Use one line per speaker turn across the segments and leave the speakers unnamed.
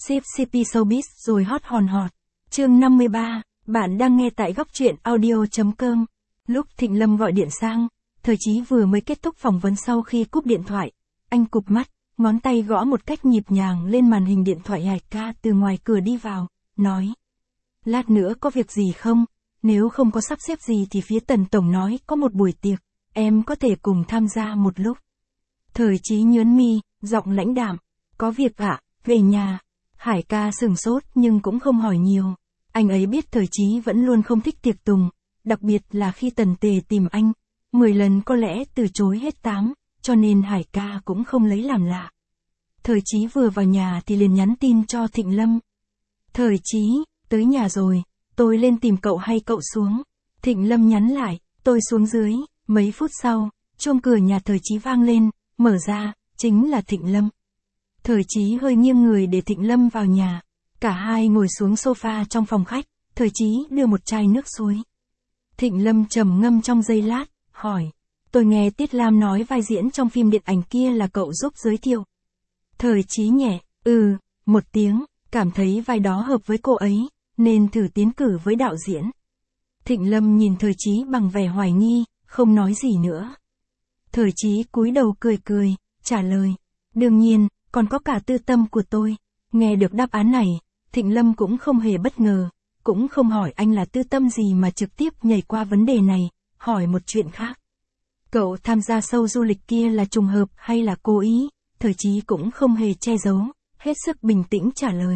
Ship CP Showbiz rồi hot hòn hot. Chương 53, bạn đang nghe tại góc truyện audio.com. Lúc Thịnh Lâm gọi điện sang, Thời Chí vừa mới kết thúc phỏng vấn sau khi cúp điện thoại. Anh cụp mắt, ngón tay gõ một cách nhịp nhàng lên màn hình điện thoại. Hải ca từ ngoài cửa đi vào, nói. Lát nữa có việc gì không? Nếu không có sắp xếp gì thì phía Tần Tổng nói có một buổi tiệc, em có thể cùng tham gia một lúc. Thời Chí nhớn mi, giọng lãnh đạm. Có việc ạ, về nhà. Hải ca sửng sốt nhưng cũng không hỏi nhiều. Anh ấy biết Thời Chí vẫn luôn không thích tiệc tùng, đặc biệt là khi Tần Tề tìm anh. 10 lần có lẽ từ chối hết 8, cho nên Hải ca cũng không lấy làm lạ. Thời Chí vừa vào nhà thì liền nhắn tin cho Thịnh Lâm. Thời Chí, tới nhà rồi, tôi lên tìm cậu hay cậu xuống? Thịnh Lâm nhắn lại, tôi xuống dưới. Mấy phút sau, chuông cửa nhà Thời Chí vang lên, mở ra, chính là Thịnh Lâm. Thời Chí hơi nghiêng người để Thịnh Lâm vào nhà. Cả hai ngồi xuống sofa trong phòng khách, Thời Chí đưa một chai nước suối. Thịnh Lâm trầm ngâm trong giây lát, hỏi. Tôi nghe Tiết Lam nói vai diễn trong phim điện ảnh kia là cậu giúp giới thiệu. Thời Chí nhẹ, một tiếng, cảm thấy vai đó hợp với cô ấy, nên thử tiến cử với đạo diễn. Thịnh Lâm nhìn Thời Chí bằng vẻ hoài nghi, không nói gì nữa. Thời Chí cúi đầu cười cười, trả lời. Đương nhiên, còn có cả Tư Tâm của tôi. Nghe được đáp án này, Thịnh Lâm cũng không hề bất ngờ, cũng không hỏi anh là Tư Tâm gì mà trực tiếp nhảy qua vấn đề này, hỏi một chuyện khác. Cậu tham gia show du lịch kia là trùng hợp hay là cố ý? Thời Chí cũng không hề che giấu, hết sức bình tĩnh trả lời.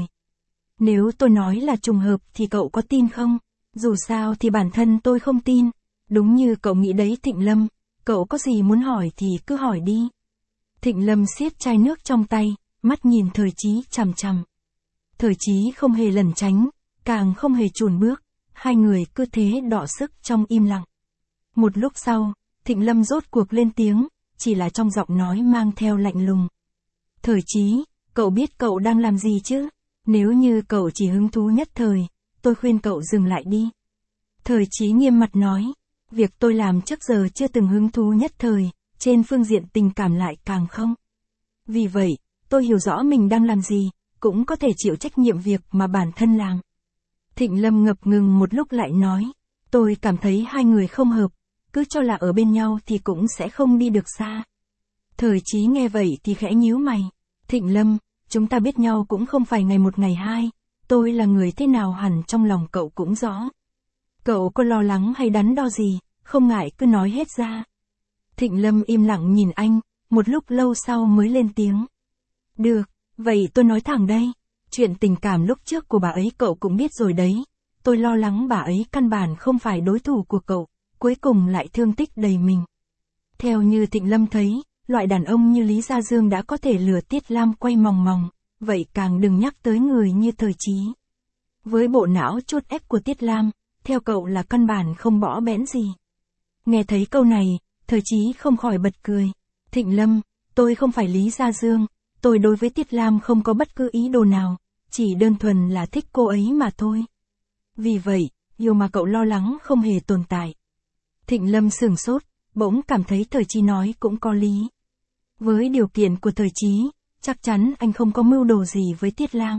Nếu tôi nói là trùng hợp thì cậu có tin không? Dù sao thì bản thân tôi không tin. Đúng như cậu nghĩ đấy Thịnh Lâm, cậu có gì muốn hỏi thì cứ hỏi đi. Thịnh Lâm siết chai nước trong tay, mắt nhìn Thời Chí chằm chằm. Thời Chí không hề lẩn tránh, càng không hề chùn bước, hai người cứ thế đọ sức trong im lặng. Một lúc sau, Thịnh Lâm rốt cuộc lên tiếng, chỉ là trong giọng nói mang theo lạnh lùng. Thời Chí, cậu biết cậu đang làm gì chứ? Nếu như cậu chỉ hứng thú nhất thời, tôi khuyên cậu dừng lại đi. Thời Chí nghiêm mặt nói, việc tôi làm trước giờ chưa từng hứng thú nhất thời, trên phương diện tình cảm lại càng không. Vì vậy, tôi hiểu rõ mình đang làm gì, cũng có thể chịu trách nhiệm việc mà bản thân làm. Thịnh Lâm ngập ngừng một lúc lại nói, tôi cảm thấy hai người không hợp, cứ cho là ở bên nhau thì cũng sẽ không đi được xa. Thời Chí nghe vậy thì khẽ nhíu mày. Thịnh Lâm, chúng ta biết nhau cũng không phải ngày một ngày hai, tôi là người thế nào hẳn trong lòng cậu cũng rõ. Cậu có lo lắng hay đắn đo gì, không ngại cứ nói hết ra. Thịnh Lâm im lặng nhìn anh, một lúc lâu sau mới lên tiếng. Được, vậy tôi nói thẳng đây, chuyện tình cảm lúc trước của bà ấy cậu cũng biết rồi đấy, tôi lo lắng bà ấy căn bản không phải đối thủ của cậu, cuối cùng lại thương tích đầy mình. Theo như Thịnh Lâm thấy, loại đàn ông như Lý Gia Dương đã có thể lừa Tiết Lam quay mòng mòng, vậy càng đừng nhắc tới người như Thời Chí. Với bộ não chốt ép của Tiết Lam, theo cậu là căn bản không bỏ bẽn gì. Nghe thấy câu này, Thời Chí không khỏi bật cười. Thịnh Lâm, tôi không phải Lý Gia Dương, tôi đối với Tiết Lam không có bất cứ ý đồ nào, chỉ đơn thuần là thích cô ấy mà thôi. Vì vậy, điều mà cậu lo lắng không hề tồn tại. Thịnh Lâm sửng sốt, bỗng cảm thấy Thời Chí nói cũng có lý. Với điều kiện của Thời Chí, chắc chắn anh không có mưu đồ gì với Tiết Lam.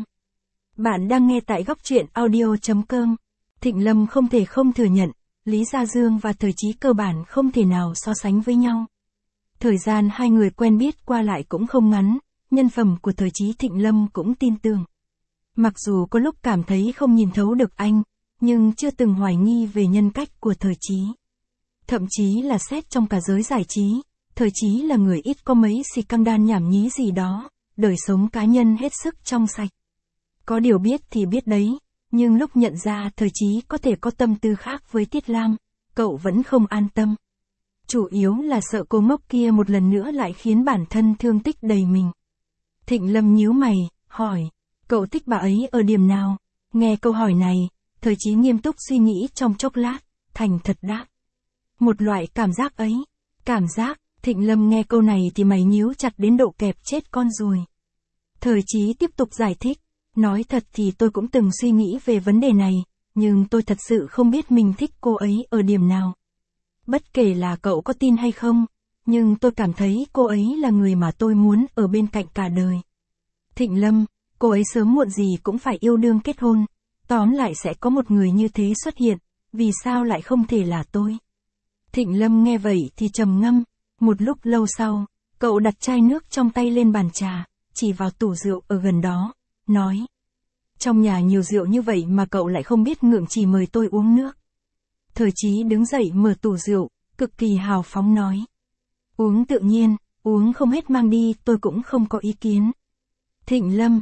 Bạn đang nghe tại góc truyện audio.com. Thịnh Lâm không thể không thừa nhận, Lý Gia Dương và Thời Chí cơ bản không thể nào so sánh với nhau. Thời gian hai người quen biết qua lại cũng không ngắn, nhân phẩm của Thời Chí Thịnh Lâm cũng tin tưởng. Mặc dù có lúc cảm thấy không nhìn thấu được anh, nhưng chưa từng hoài nghi về nhân cách của Thời Chí. Thậm chí là xét trong cả giới giải trí, Thời Chí là người ít có mấy scandal nhảm nhí gì đó, đời sống cá nhân hết sức trong sạch. Có điều biết thì biết đấy, nhưng lúc nhận ra Thời Chí có thể có tâm tư khác với Tiết Lam, cậu vẫn không an tâm. Chủ yếu là sợ cô ngốc kia một lần nữa lại khiến bản thân thương tích đầy mình. Thịnh Lâm nhíu mày, hỏi, cậu thích bà ấy ở điểm nào? Nghe câu hỏi này, Thời Chí nghiêm túc suy nghĩ trong chốc lát, thành thật đáp. Một loại cảm giác ấy. Cảm giác, Thịnh Lâm nghe câu này thì mày nhíu chặt đến độ kẹp chết con ruồi. Thời Chí tiếp tục giải thích, nói thật thì tôi cũng từng suy nghĩ về vấn đề này, nhưng tôi thật sự không biết mình thích cô ấy ở điểm nào. Bất kể là cậu có tin hay không, nhưng tôi cảm thấy cô ấy là người mà tôi muốn ở bên cạnh cả đời. Thịnh Lâm, cô ấy sớm muộn gì cũng phải yêu đương kết hôn. Tóm lại sẽ có một người như thế xuất hiện, vì sao lại không thể là tôi? Thịnh Lâm nghe vậy thì trầm ngâm, một lúc lâu sau, cậu đặt chai nước trong tay lên bàn trà, chỉ vào tủ rượu ở gần đó, nói. Trong nhà nhiều rượu như vậy mà cậu lại không biết ngượng chỉ mời tôi uống nước. Thời Chí đứng dậy mở tủ rượu, cực kỳ hào phóng nói. Uống tự nhiên, uống không hết mang đi tôi cũng không có ý kiến. Thịnh Lâm,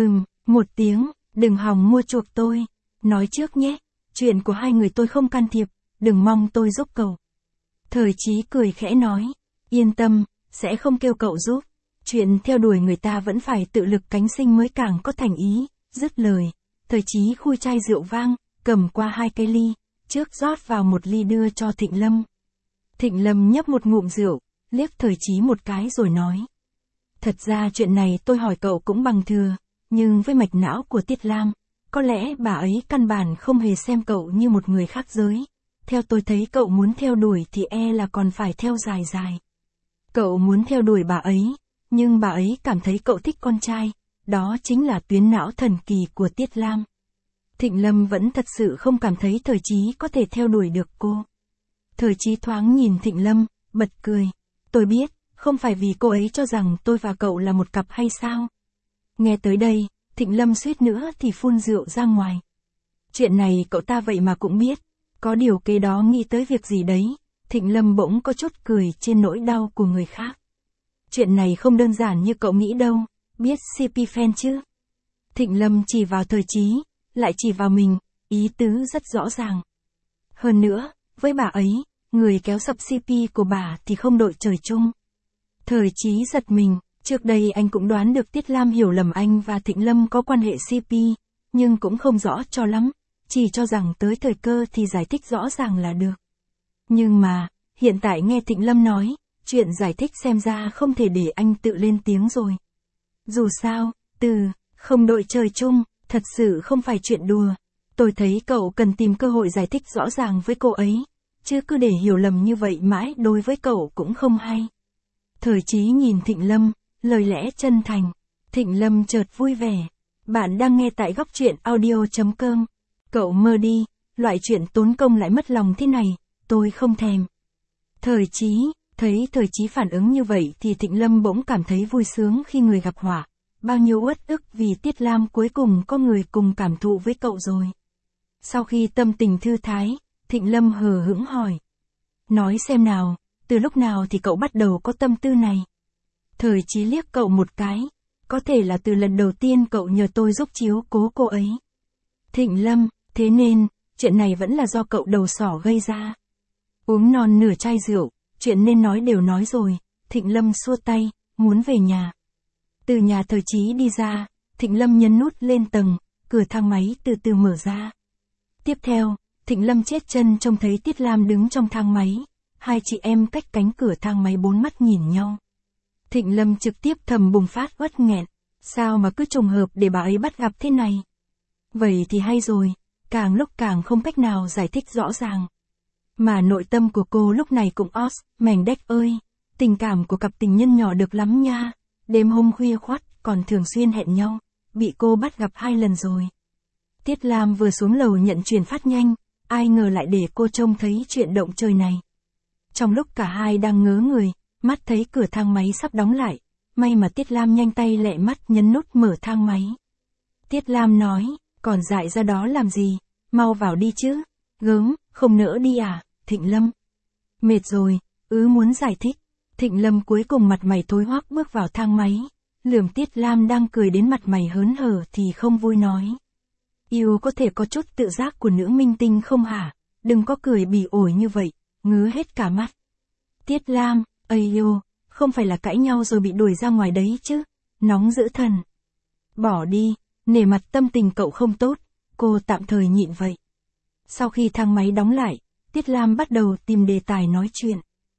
một tiếng, đừng hòng mua chuộc tôi. Nói trước nhé, chuyện của hai người tôi không can thiệp, đừng mong tôi giúp cậu. Thời Chí cười khẽ nói, yên tâm, sẽ không kêu cậu giúp. Chuyện theo đuổi người ta vẫn phải tự lực cánh sinh mới càng có thành ý. Dứt lời, Thời Chí khui chai rượu vang, cầm qua 2 cái ly, trước rót vào 1 ly đưa cho Thịnh Lâm. Thịnh Lâm nhấp một ngụm rượu, liếc Thời Chí một cái rồi nói. Thật ra chuyện này tôi hỏi cậu cũng bằng thừa, nhưng với mạch não của Tiết Lam, có lẽ bà ấy căn bản không hề xem cậu như một người khác giới. Theo tôi thấy cậu muốn theo đuổi thì là còn phải theo dài dài. Cậu muốn theo đuổi bà ấy, nhưng bà ấy cảm thấy cậu thích con trai, đó chính là tuyến não thần kỳ của Tiết Lam. Thịnh Lâm vẫn thật sự không cảm thấy Thời Chí có thể theo đuổi được cô. Thời Chí thoáng nhìn Thịnh Lâm, bật cười. Tôi biết, không phải vì cô ấy cho rằng tôi và cậu là một cặp hay sao? Nghe tới đây, Thịnh Lâm suýt nữa thì phun rượu ra ngoài. Chuyện này cậu ta vậy mà cũng biết, có điều kế đó nghĩ tới việc gì đấy, Thịnh Lâm bỗng có chút cười trên nỗi đau của người khác. Chuyện này không đơn giản như cậu nghĩ đâu, biết CP fan chứ? Thịnh Lâm chỉ vào Thời Chí, lại chỉ vào mình, ý tứ rất rõ ràng. Hơn nữa, với bà ấy, người kéo sập CP của bà thì không đội trời chung. Thời Chí giật mình, trước đây anh cũng đoán được Tiết Lam hiểu lầm anh và Thịnh Lâm có quan hệ CP, nhưng cũng không rõ cho lắm, chỉ cho rằng tới thời cơ thì giải thích rõ ràng là được. Nhưng mà, hiện tại nghe Thịnh Lâm nói, chuyện giải thích xem ra không thể để anh tự lên tiếng rồi. Dù sao, không đội trời chung, thật sự không phải chuyện đùa. Tôi thấy cậu cần tìm cơ hội giải thích rõ ràng với cô ấy, chứ cứ để hiểu lầm như vậy mãi đối với cậu cũng không hay. Thời Chí nhìn Thịnh Lâm, lời lẽ chân thành. Thịnh Lâm chợt vui vẻ. Bạn đang nghe tại góc truyện audio.com. Cậu mơ đi, loại chuyện tốn công lại mất lòng thế này, tôi không thèm. Thời Chí, thấy Thời Chí phản ứng như vậy thì Thịnh Lâm bỗng cảm thấy vui sướng khi người gặp họa. Bao nhiêu uất ức vì Tiết Lam cuối cùng có người cùng cảm thụ với cậu rồi. Sau khi tâm tình thư thái, Thịnh Lâm hờ hững hỏi. Nói xem nào, từ lúc nào thì cậu bắt đầu có tâm tư này? Thời Chí liếc cậu một cái. Có thể là từ lần đầu tiên cậu nhờ tôi giúp chiếu cố cô ấy. Thịnh Lâm, thế nên, chuyện này vẫn là do cậu đầu sỏ gây ra. Uống non nửa chai rượu, chuyện nên nói đều nói rồi. Thịnh Lâm xua tay, muốn về nhà. Từ nhà Thời Chí đi ra, Thịnh Lâm nhấn nút lên tầng, cửa thang máy từ từ mở ra. Tiếp theo, Thịnh Lâm chết chân trông thấy Tiết Lam đứng trong thang máy. Hai chị em cách cánh cửa thang máy 4 mắt nhìn nhau. Thịnh Lâm trực tiếp thầm bùng phát uất nghẹn. Sao mà cứ trùng hợp để bà ấy bắt gặp thế này? Vậy thì hay rồi, càng lúc càng không cách nào giải thích rõ ràng. Mà nội tâm của cô lúc này cũng mảnh đếch ơi. Tình cảm của cặp tình nhân nhỏ được lắm nha. Đêm hôm khuya khoắt còn thường xuyên hẹn nhau. Bị cô bắt gặp 2 lần rồi. Tiết Lam vừa xuống lầu nhận truyền phát nhanh. Ai ngờ lại để cô trông thấy chuyện động trời này. Trong lúc cả hai đang ngớ người, mắt thấy cửa thang máy sắp đóng lại. May mà Tiết Lam nhanh tay lẹ mắt nhấn nút mở thang máy. Tiết Lam nói, còn dại ra đó làm gì, mau vào đi chứ. Gớm, không nỡ đi à, Thịnh Lâm. Mệt rồi, muốn giải thích. Thịnh Lâm cuối cùng mặt mày thối hoắc bước vào thang máy. Lườm Tiết Lam đang cười đến mặt mày hớn hở thì không vui nói. Yêu có thể có chút tự giác của nữ minh tinh không hả? Đừng có cười bỉ ổi như vậy, ngứa hết cả mắt. Tiết Lam, không phải là cãi nhau rồi bị đuổi ra ngoài đấy chứ. Nóng dữ thần. Bỏ đi, nể mặt tâm tình cậu không tốt, cô tạm thời nhịn vậy. Sau khi thang máy đóng lại, Tiết Lam bắt đầu tìm đề tài nói chuyện.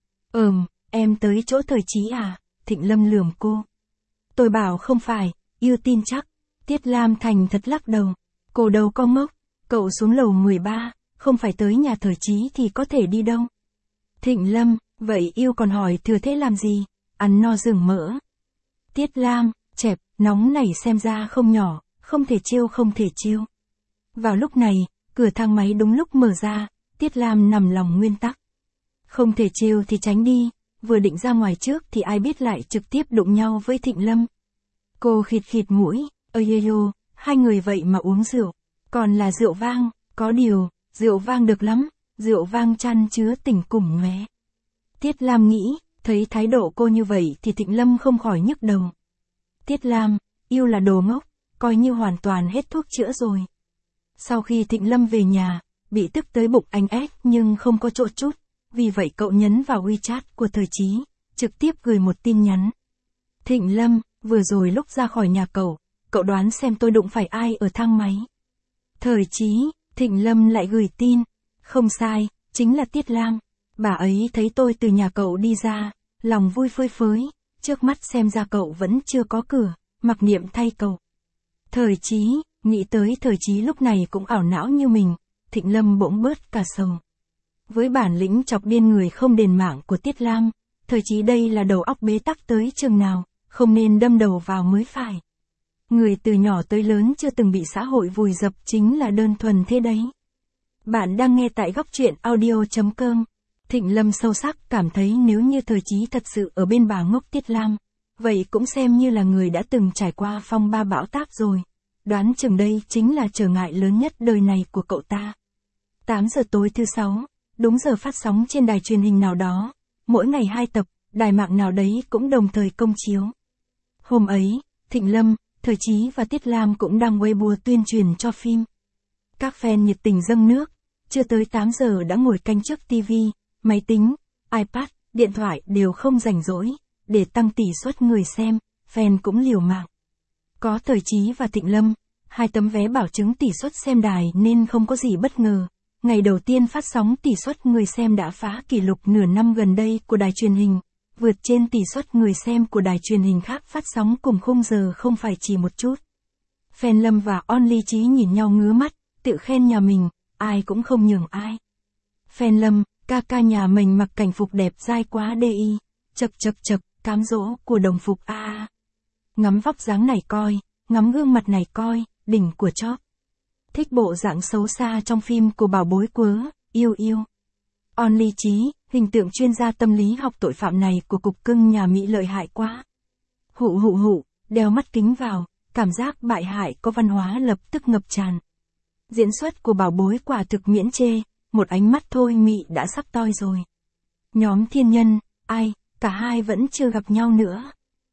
Em tới chỗ Thời Chí à? Thịnh Lâm lườm cô. Tôi bảo không phải, yêu tin chắc. Tiết Lam thành thật lắc đầu. Cô đâu có ngốc, cậu xuống lầu 13, không phải tới nhà Thời Chí thì có thể đi đâu. Thịnh Lâm, vậy yêu còn hỏi thừa thế làm gì? Ăn no rừng mỡ. Tiết Lam, chẹp, nóng này xem ra không nhỏ, không thể trêu. Vào lúc này, cửa thang máy đúng lúc mở ra, Tiết Lam nằm lòng nguyên tắc. Không thể trêu thì tránh đi, vừa định ra ngoài trước thì ai biết lại trực tiếp đụng nhau với Thịnh Lâm. Cô khịt khịt mũi, ơi hai người vậy mà uống rượu, còn là rượu vang, có điều, rượu vang được lắm, rượu vang chan chứa tình cùng nhóe. Tiết Lam nghĩ, thấy thái độ cô như vậy thì Thịnh Lâm không khỏi nhức đầu. Tiết Lam, yêu là đồ ngốc, coi như hoàn toàn hết thuốc chữa rồi. Sau khi Thịnh Lâm về nhà, bị tức tới bụng anh ép nhưng không có chỗ chút, vì vậy cậu nhấn vào WeChat của Thời Chí, trực tiếp gửi một tin nhắn. Thịnh Lâm, vừa rồi lúc ra khỏi nhà cậu đoán xem tôi đụng phải ai ở thang máy. Thời Chí, Thịnh Lâm lại gửi tin. Không sai, chính là Tiết Lam. Bà ấy thấy tôi từ nhà cậu đi ra, lòng vui phơi phới, trước mắt xem ra cậu vẫn chưa có cửa, mặc niệm thay cậu. Thời Chí, nghĩ tới Thời Chí lúc này cũng ảo não như mình, Thịnh Lâm bỗng bớt cả sầu. Với bản lĩnh chọc điên người không đền mạng của Tiết Lam, Thời Chí đây là đầu óc bế tắc tới chừng nào, không nên đâm đầu vào mới phải. Người từ nhỏ tới lớn chưa từng bị xã hội vùi dập chính là đơn thuần thế đấy. Bạn đang nghe tại góc truyện audio.com. Thịnh Lâm sâu sắc cảm thấy nếu như Thời Chí thật sự ở bên bà ngốc Tiết Lam, vậy cũng xem như là người đã từng trải qua phong ba bão táp rồi. Đoán chừng đây chính là trở ngại lớn nhất đời này của cậu ta. 8 giờ tối thứ 6, đúng giờ phát sóng trên đài truyền hình nào đó, mỗi ngày 2 tập, đài mạng nào đấy cũng đồng thời công chiếu. Hôm ấy, Thịnh Lâm, Thời Chí và Tiết Lam cũng đang Weibo tuyên truyền cho phim. Các fan nhiệt tình dâng nước, chưa tới 8 giờ đã ngồi canh trước TV, máy tính, iPad, điện thoại đều không rảnh rỗi, để tăng tỷ suất người xem, fan cũng liều mạng. Có Thời Chí và Thịnh Lâm, 2 tấm vé bảo chứng tỷ suất xem đài nên không có gì bất ngờ. Ngày đầu tiên phát sóng tỷ suất người xem đã phá kỷ lục nửa năm gần đây của đài truyền hình, vượt trên tỷ suất người xem của đài truyền hình khác phát sóng cùng khung giờ không phải chỉ một chút. Fan Lâm và Only Chí nhìn nhau ngứa mắt, tự khen nhà mình, ai cũng không nhường ai. Fan Lâm, ca nhà mình mặc cảnh phục đẹp dai quá đi, chập, cám dỗ của đồng phục a. Ngắm vóc dáng này coi, ngắm gương mặt này coi, đỉnh của chóp. Thích bộ dạng xấu xa trong phim của bảo bối quớ, yêu. Only Chí, hình tượng chuyên gia tâm lý học tội phạm này của cục cưng nhà Mỹ lợi hại quá. Hụ, đeo mắt kính vào, cảm giác bại hại có văn hóa lập tức ngập tràn. Diễn xuất của bảo bối quả thực miễn chê, một ánh mắt thôi Mị đã sắp toi rồi. Nhóm Thiên Nhân, ai, cả hai vẫn chưa gặp nhau nữa.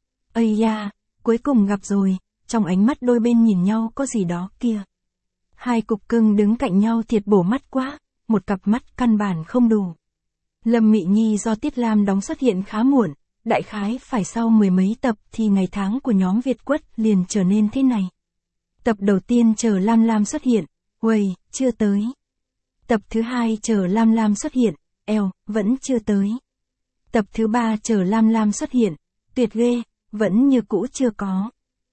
Ây da, cuối cùng gặp rồi, trong ánh mắt đôi bên nhìn nhau có gì đó kia. Hai cục cưng đứng cạnh nhau thiệt bổ mắt quá, một cặp mắt căn bản không đủ. Lâm Mị Nhi do Tiết Lam đóng xuất hiện khá muộn, đại khái phải sau 10 mấy tập thì ngày tháng của nhóm Việt Quất liền trở nên thế này. Tập đầu tiên chờ Lam xuất hiện, uầy, chưa tới. Tập thứ 2 chờ Lam xuất hiện, vẫn chưa tới. Tập thứ 3 chờ Lam xuất hiện, tuyệt ghê, vẫn như cũ chưa có.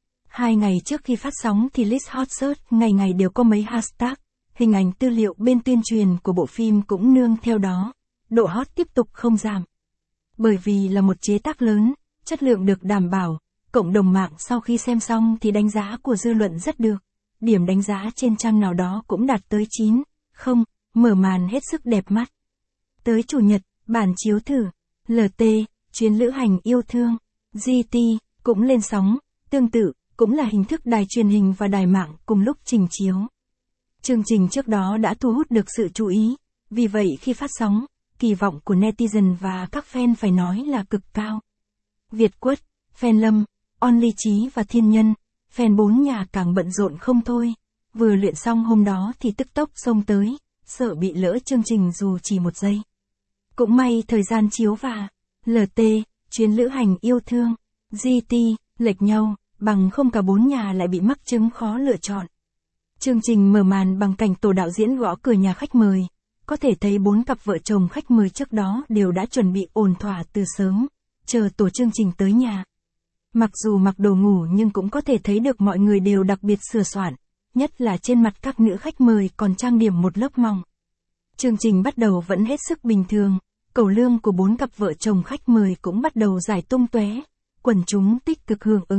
2 ngày trước khi phát sóng thì list hot search ngày đều có mấy hashtag, hình ảnh tư liệu bên tuyên truyền của bộ phim cũng nương theo đó, độ hot tiếp tục không giảm. Bởi vì là một chế tác lớn, chất lượng được đảm bảo, cộng đồng mạng sau khi xem xong thì đánh giá của dư luận rất được, điểm đánh giá trên trang nào đó cũng đạt tới 9, không, mở màn hết sức đẹp mắt. Tới Chủ nhật, bản chiếu thử, LT, chuyến lữ hành yêu thương, GT, cũng lên sóng, tương tự, cũng là hình thức đài truyền hình và đài mạng cùng lúc trình chiếu. Chương trình trước đó đã thu hút được sự chú ý, vì vậy khi phát sóng, kỳ vọng của netizen và các fan phải nói là cực cao. Việt Quất, fan Lâm, Only Chí và Thiên Nhân, fan 4 nhà càng bận rộn không thôi, vừa luyện xong hôm đó thì tức tốc xông tới, sợ bị lỡ chương trình dù chỉ 1 giây. Cũng may thời gian chiếu và LT, chuyến lữ hành yêu thương, GT, lệch nhau, bằng không cả 4 nhà lại bị mắc chứng khó lựa chọn. Chương trình mở màn bằng cảnh tổ đạo diễn gõ cửa nhà khách mời, có thể thấy 4 cặp vợ chồng khách mời trước đó đều đã chuẩn bị ổn thỏa từ sớm, chờ tổ chương trình tới nhà. Mặc dù mặc đồ ngủ nhưng cũng có thể thấy được mọi người đều đặc biệt sửa soạn, nhất là trên mặt các nữ khách mời còn trang điểm một lớp mỏng. Chương trình bắt đầu vẫn hết sức bình thường, cẩu lương của 4 cặp vợ chồng khách mời cũng bắt đầu giải tung tóe, quần chúng tích cực hưởng ứng,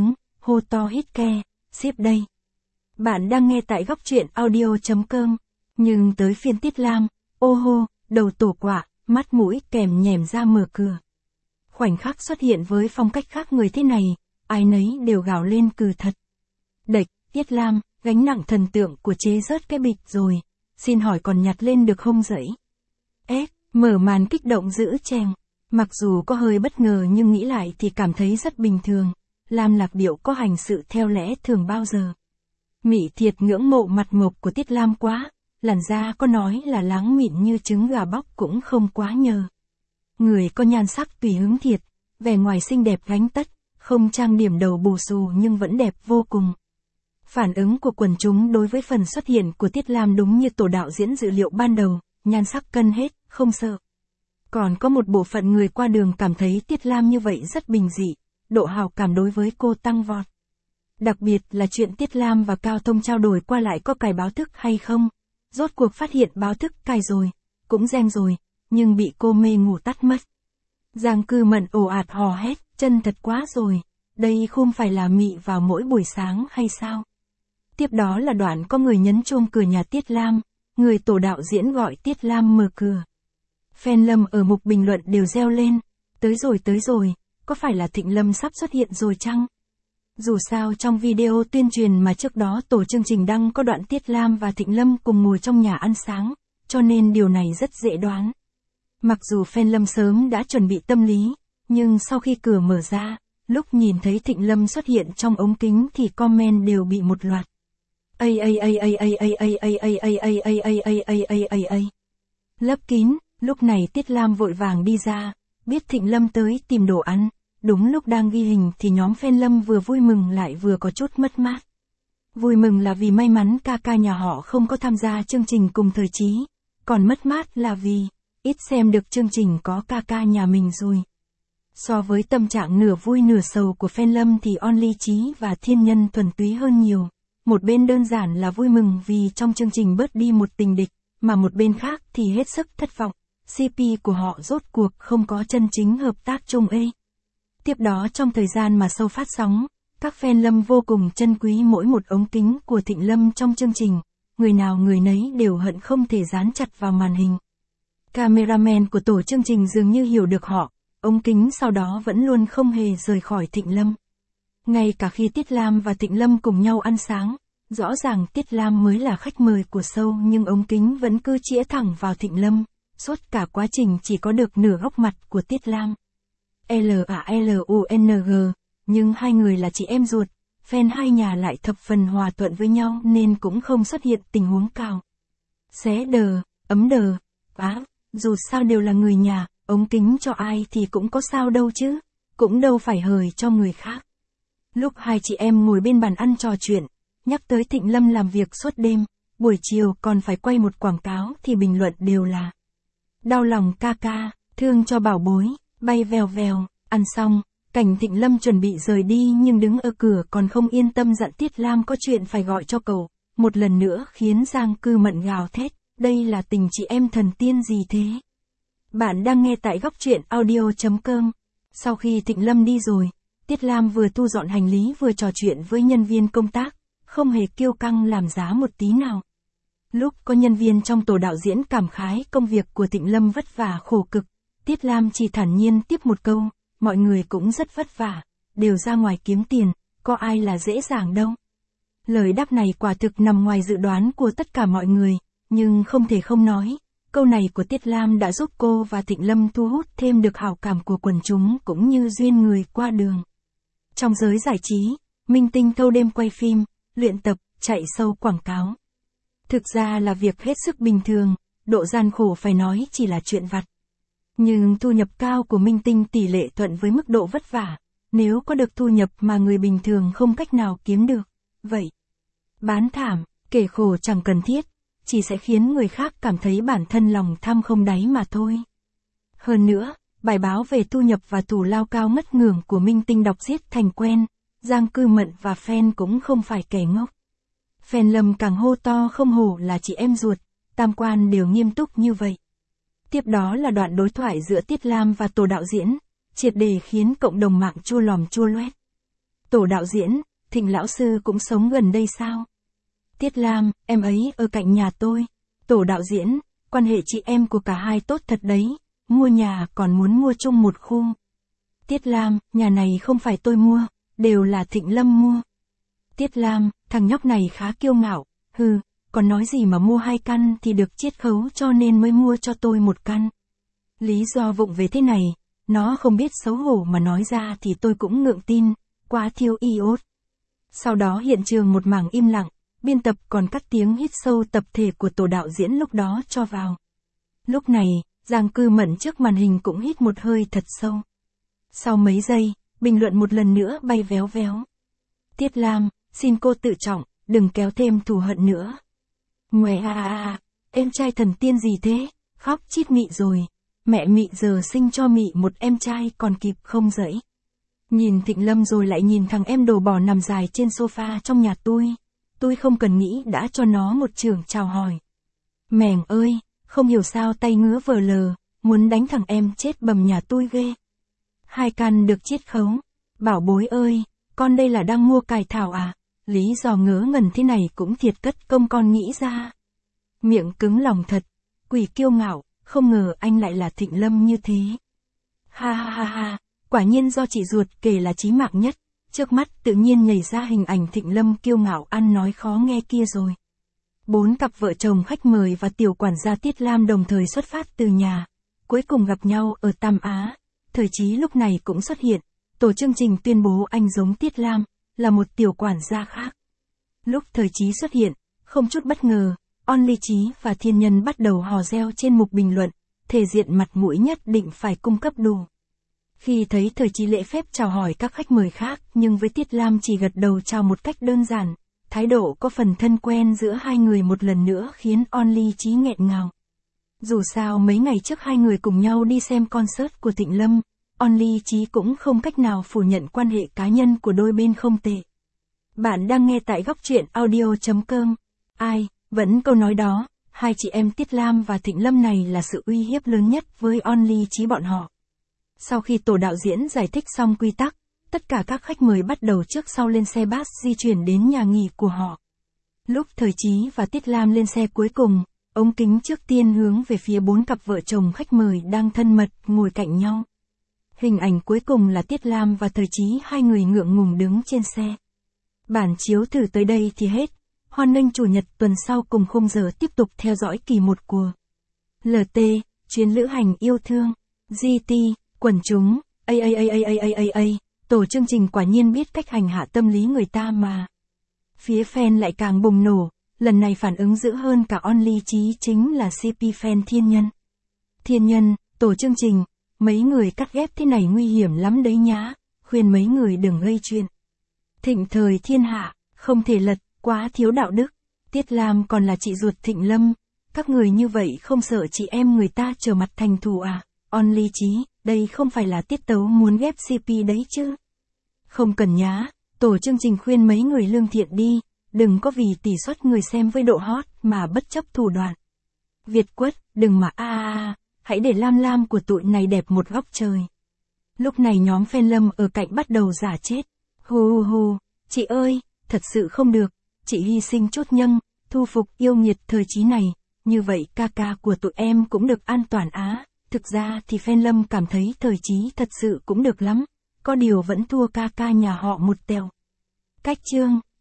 hô to hít ke, ship đây. Bạn đang nghe tại góc truyện audio.com. Nhưng tới phiên Tiết Lam, ô hô, đầu tổ quạ, mắt mũi kèm nhèm ra mở cửa. Khoảnh khắc xuất hiện với phong cách khác người thế này, ai nấy đều gào lên cừ thật. Đệch, Tiết Lam, gánh nặng thần tượng của chế rớt cái bịch rồi, xin hỏi còn nhặt lên được không dậy? Mở màn kích động giữ chèng. Mặc dù có hơi bất ngờ nhưng nghĩ lại thì cảm thấy rất bình thường. Lam Lạc Điệu có hành sự theo lẽ thường bao giờ. Mị thiệt ngưỡng mộ mặt mộc của Tiết Lam quá, làn da có nói là láng mịn như trứng gà bóc cũng không quá nhờ. Người có nhan sắc tùy hứng thiệt, vẻ ngoài xinh đẹp gánh tất, không trang điểm đầu bù xù nhưng vẫn đẹp vô cùng. Phản ứng của quần chúng đối với phần xuất hiện của Tiết Lam đúng như tổ đạo diễn dự liệu ban đầu, nhan sắc cân hết, không sợ. Còn có một bộ phận người qua đường cảm thấy Tiết Lam như vậy rất bình dị, độ hào cảm đối với cô tăng vọt. Đặc biệt là chuyện Tiết Lam và Cao Thông trao đổi qua lại có cài báo thức hay không. Rốt cuộc phát hiện báo thức cài rồi, cũng reng rồi, nhưng bị cô mê ngủ tắt mất. Giang Cư Mận ồ ạt hò hét, chân thật quá rồi, đây không phải là mị vào mỗi buổi sáng hay sao? Tiếp đó là đoạn có người nhấn chuông cửa nhà Tiết Lam, người tổ đạo diễn gọi Tiết Lam mở cửa. Fan Lâm ở mục bình luận đều reo lên, tới rồi, có phải là Thịnh Lâm sắp xuất hiện rồi chăng? Dù sao trong video tuyên truyền mà trước đó tổ chương trình đăng có đoạn Tiết Lam và Thịnh Lâm cùng ngồi trong nhà ăn sáng, cho nên điều này rất dễ đoán. Mặc dù fan Lâm sớm đã chuẩn bị tâm lý, nhưng sau khi cửa mở ra, lúc nhìn thấy Thịnh Lâm xuất hiện trong ống kính thì comment đều bị một loạt. Lấp kín, lúc này Tiết Lam vội vàng đi ra, biết Thịnh Lâm tới tìm đồ ăn, đúng lúc đang ghi hình thì nhóm fan Lâm vừa vui mừng lại vừa có chút mất mát. Vui mừng là vì may mắn ca ca nhà họ không có tham gia chương trình cùng thời trí, còn mất mát là vì ít xem được chương trình có ca ca nhà mình rồi. So với tâm trạng nửa vui nửa sầu của fan Lâm thì Only Trí và Thiên Nhân thuần túy hơn nhiều. Một bên đơn giản là vui mừng vì trong chương trình bớt đi một tình địch, mà một bên khác thì hết sức thất vọng, CP của họ rốt cuộc không có chân chính hợp tác chung ê. Tiếp đó trong thời gian mà show phát sóng, các fan Lâm vô cùng trân quý mỗi một ống kính của Thịnh Lâm trong chương trình, người nào người nấy đều hận không thể dán chặt vào màn hình. Cameraman của tổ chương trình dường như hiểu được họ, ống kính sau đó vẫn luôn không hề rời khỏi Thịnh Lâm. Ngay cả khi Tiết Lam và Thịnh Lâm cùng nhau ăn sáng, rõ ràng Tiết Lam mới là khách mời của show nhưng ống kính vẫn cứ chĩa thẳng vào Thịnh Lâm, suốt cả quá trình chỉ có được nửa góc mặt của Tiết Lam. LALUNG, nhưng hai người là chị em ruột, fan hai nhà lại thập phần hòa thuận với nhau nên cũng không xuất hiện tình huống cào xé đờ, ấm đờ, dù sao đều là người nhà, ống kính cho ai thì cũng có sao đâu chứ, cũng đâu phải hời cho người khác. Lúc hai chị em ngồi bên bàn ăn trò chuyện, nhắc tới Thịnh Lâm làm việc suốt đêm, buổi chiều còn phải quay một quảng cáo thì bình luận đều là đau lòng ca ca, thương cho bảo bối, bay vèo vèo. Ăn xong, cảnh Thịnh Lâm chuẩn bị rời đi nhưng đứng ở cửa còn không yên tâm dặn Tiết Lam có chuyện phải gọi cho cậu, một lần nữa khiến Giang Cư Mận gào thét, đây là tình chị em thần tiên gì thế? Bạn đang nghe tại góc truyện audio.com. Sau khi Thịnh Lâm đi rồi, Tiết Lam vừa thu dọn hành lý vừa trò chuyện với nhân viên công tác, không hề kiêu căng làm giá một tí nào. Lúc có nhân viên trong tổ đạo diễn cảm khái công việc của Thịnh Lâm vất vả khổ cực, Tiết Lam chỉ thản nhiên tiếp một câu, mọi người cũng rất vất vả, đều ra ngoài kiếm tiền, có ai là dễ dàng đâu. Lời đáp này quả thực nằm ngoài dự đoán của tất cả mọi người, nhưng không thể không nói, câu này của Tiết Lam đã giúp cô và Thịnh Lâm thu hút thêm được hảo cảm của quần chúng cũng như duyên người qua đường. Trong giới giải trí, minh tinh thâu đêm quay phim, luyện tập, chạy show quảng cáo. Thực ra là việc hết sức bình thường, độ gian khổ phải nói chỉ là chuyện vặt. Nhưng thu nhập cao của minh tinh tỷ lệ thuận với mức độ vất vả, nếu có được thu nhập mà người bình thường không cách nào kiếm được, vậy bán thảm, kể khổ chẳng cần thiết, chỉ sẽ khiến người khác cảm thấy bản thân lòng tham không đáy mà thôi. Hơn nữa, bài báo về thu nhập và thù lao cao ngất ngưởng của minh tinh đọc giết thành quen, Giang Cư Mận và fan cũng không phải kẻ ngốc. Fan Lâm càng hô to không hổ là chị em ruột, tam quan đều nghiêm túc như vậy. Tiếp đó là đoạn đối thoại giữa Tiết Lam và tổ đạo diễn, triệt để khiến cộng đồng mạng chua lòm chua loét. Tổ đạo diễn, Thịnh lão sư cũng sống gần đây sao? Tiết Lam, em ấy ở cạnh nhà tôi. Tổ đạo diễn, quan hệ chị em của cả hai tốt thật đấy, mua nhà còn muốn mua chung một khu. Tiết Lam, nhà này không phải tôi mua, đều là Thịnh Lâm mua. Tiết Lam, thằng nhóc này khá kiêu ngạo, hừ, còn nói gì mà mua 2 căn thì được chiết khấu cho nên mới mua cho tôi 1 căn. Lý do vụng về thế này, nó không biết xấu hổ mà nói ra thì tôi cũng ngượng tin, quá thiếu iốt. Sau đó hiện trường một mảng im lặng, biên tập còn cắt tiếng hít sâu tập thể của tổ đạo diễn lúc đó cho vào. Lúc này, Giang Cư Mẫn trước màn hình cũng hít một hơi thật sâu. Sau mấy giây, bình luận một lần nữa bay véo véo. Tiết Lam, xin cô tự trọng, đừng kéo thêm thù hận nữa. Ngoè em trai thần tiên gì thế, khóc chít mị rồi. Mẹ mị giờ sinh cho mị một em trai còn kịp không dậy. Nhìn Thịnh Lâm rồi lại nhìn thằng em đồ bò nằm dài trên sofa trong nhà tôi không cần nghĩ đã cho nó một chưởng chào hỏi. Mèng ơi, không hiểu sao tay ngứa vờ lờ, muốn đánh thằng em chết bầm nhà tôi ghê. 2 căn được chiết khấu. Bảo bối ơi, con đây là đang mua cải thảo à? Lý do ngớ ngẩn thế này cũng thiệt cất công con nghĩ ra. Miệng cứng lòng thật, quỷ kiêu ngạo, không ngờ anh lại là Thịnh Lâm như thế. Ha, quả nhiên do chị ruột kể là chí mạng nhất, trước mắt tự nhiên nhảy ra hình ảnh Thịnh Lâm kiêu ngạo ăn nói khó nghe kia rồi. 4 cặp vợ chồng khách mời và tiểu quản gia Tiết Lam đồng thời xuất phát từ nhà, cuối cùng gặp nhau ở Tam Á. Thời Chí lúc này cũng xuất hiện, tổ chương trình tuyên bố anh giống Tiết Lam, là một tiểu quản gia khác. Lúc Thời Chí xuất hiện, không chút bất ngờ, Only Chí và Thiên Nhân bắt đầu hò reo trên mục bình luận, thể diện mặt mũi nhất định phải cung cấp đủ. Khi thấy Thời Chí lễ phép chào hỏi các khách mời khác nhưng với Tiết Lam chỉ gật đầu chào một cách đơn giản, thái độ có phần thân quen giữa hai người một lần nữa khiến Only Chí nghẹn ngào. Dù sao mấy ngày trước hai người cùng nhau đi xem concert của Thịnh Lâm, Only Chí cũng không cách nào phủ nhận quan hệ cá nhân của đôi bên không tệ. Bạn đang nghe tại góc truyện audio.com. Ai, vẫn câu nói đó, hai chị em Tiết Lam và Thịnh Lâm này là sự uy hiếp lớn nhất với Only Chí bọn họ. Sau khi tổ đạo diễn giải thích xong quy tắc, tất cả các khách mời bắt đầu trước sau lên xe bus di chuyển đến nhà nghỉ của họ. Lúc Thời Chí và Tiết Lam lên xe cuối cùng, ống kính trước tiên hướng về phía 4 cặp vợ chồng khách mời đang thân mật ngồi cạnh nhau. Hình ảnh cuối cùng là Tiết Lam và Thời Chí hai người ngượng ngùng đứng trên xe. Bản chiếu thử tới đây thì hết. Hoan nghênh Chủ nhật tuần sau cùng khung giờ tiếp tục theo dõi kỳ 1 của LT, chuyến lữ hành yêu thương, GT, quần chúng, tổ chương trình quả nhiên biết cách hành hạ tâm lý người ta mà. Phía fan lại càng bùng nổ, lần này phản ứng dữ hơn cả Only Chí chính là CP fan Thiên Nhân. Thiên Nhân, tổ chương trình, mấy người cắt ghép thế này nguy hiểm lắm đấy nhá, khuyên mấy người đừng gây chuyện. Thịnh Thời thiên hạ, không thể lật, quá thiếu đạo đức. Tiết Lam còn là chị ruột Thịnh Lâm, các người như vậy không sợ chị em người ta trở mặt thành thù à? Only Chí, đây không phải là tiết tấu muốn ghép CP đấy chứ. Không cần nhá, tổ chương trình khuyên mấy người lương thiện đi, đừng có vì tỷ suất người xem với độ hot mà bất chấp thủ đoạn. Việt Quất, đừng mà hãy để Lam của tụi này đẹp một góc trời. Lúc này nhóm fan Lâm ở cạnh bắt đầu giả chết. Hù, chị ơi, thật sự không được, chị hy sinh chốt nhân, thu phục yêu nghiệt Thời Chí này, như vậy ca của tụi em cũng được an toàn á. Thực ra thì fan Lâm cảm thấy Thời Chí thật sự cũng được lắm, có điều vẫn thua ca nhà họ một tèo. Cách chương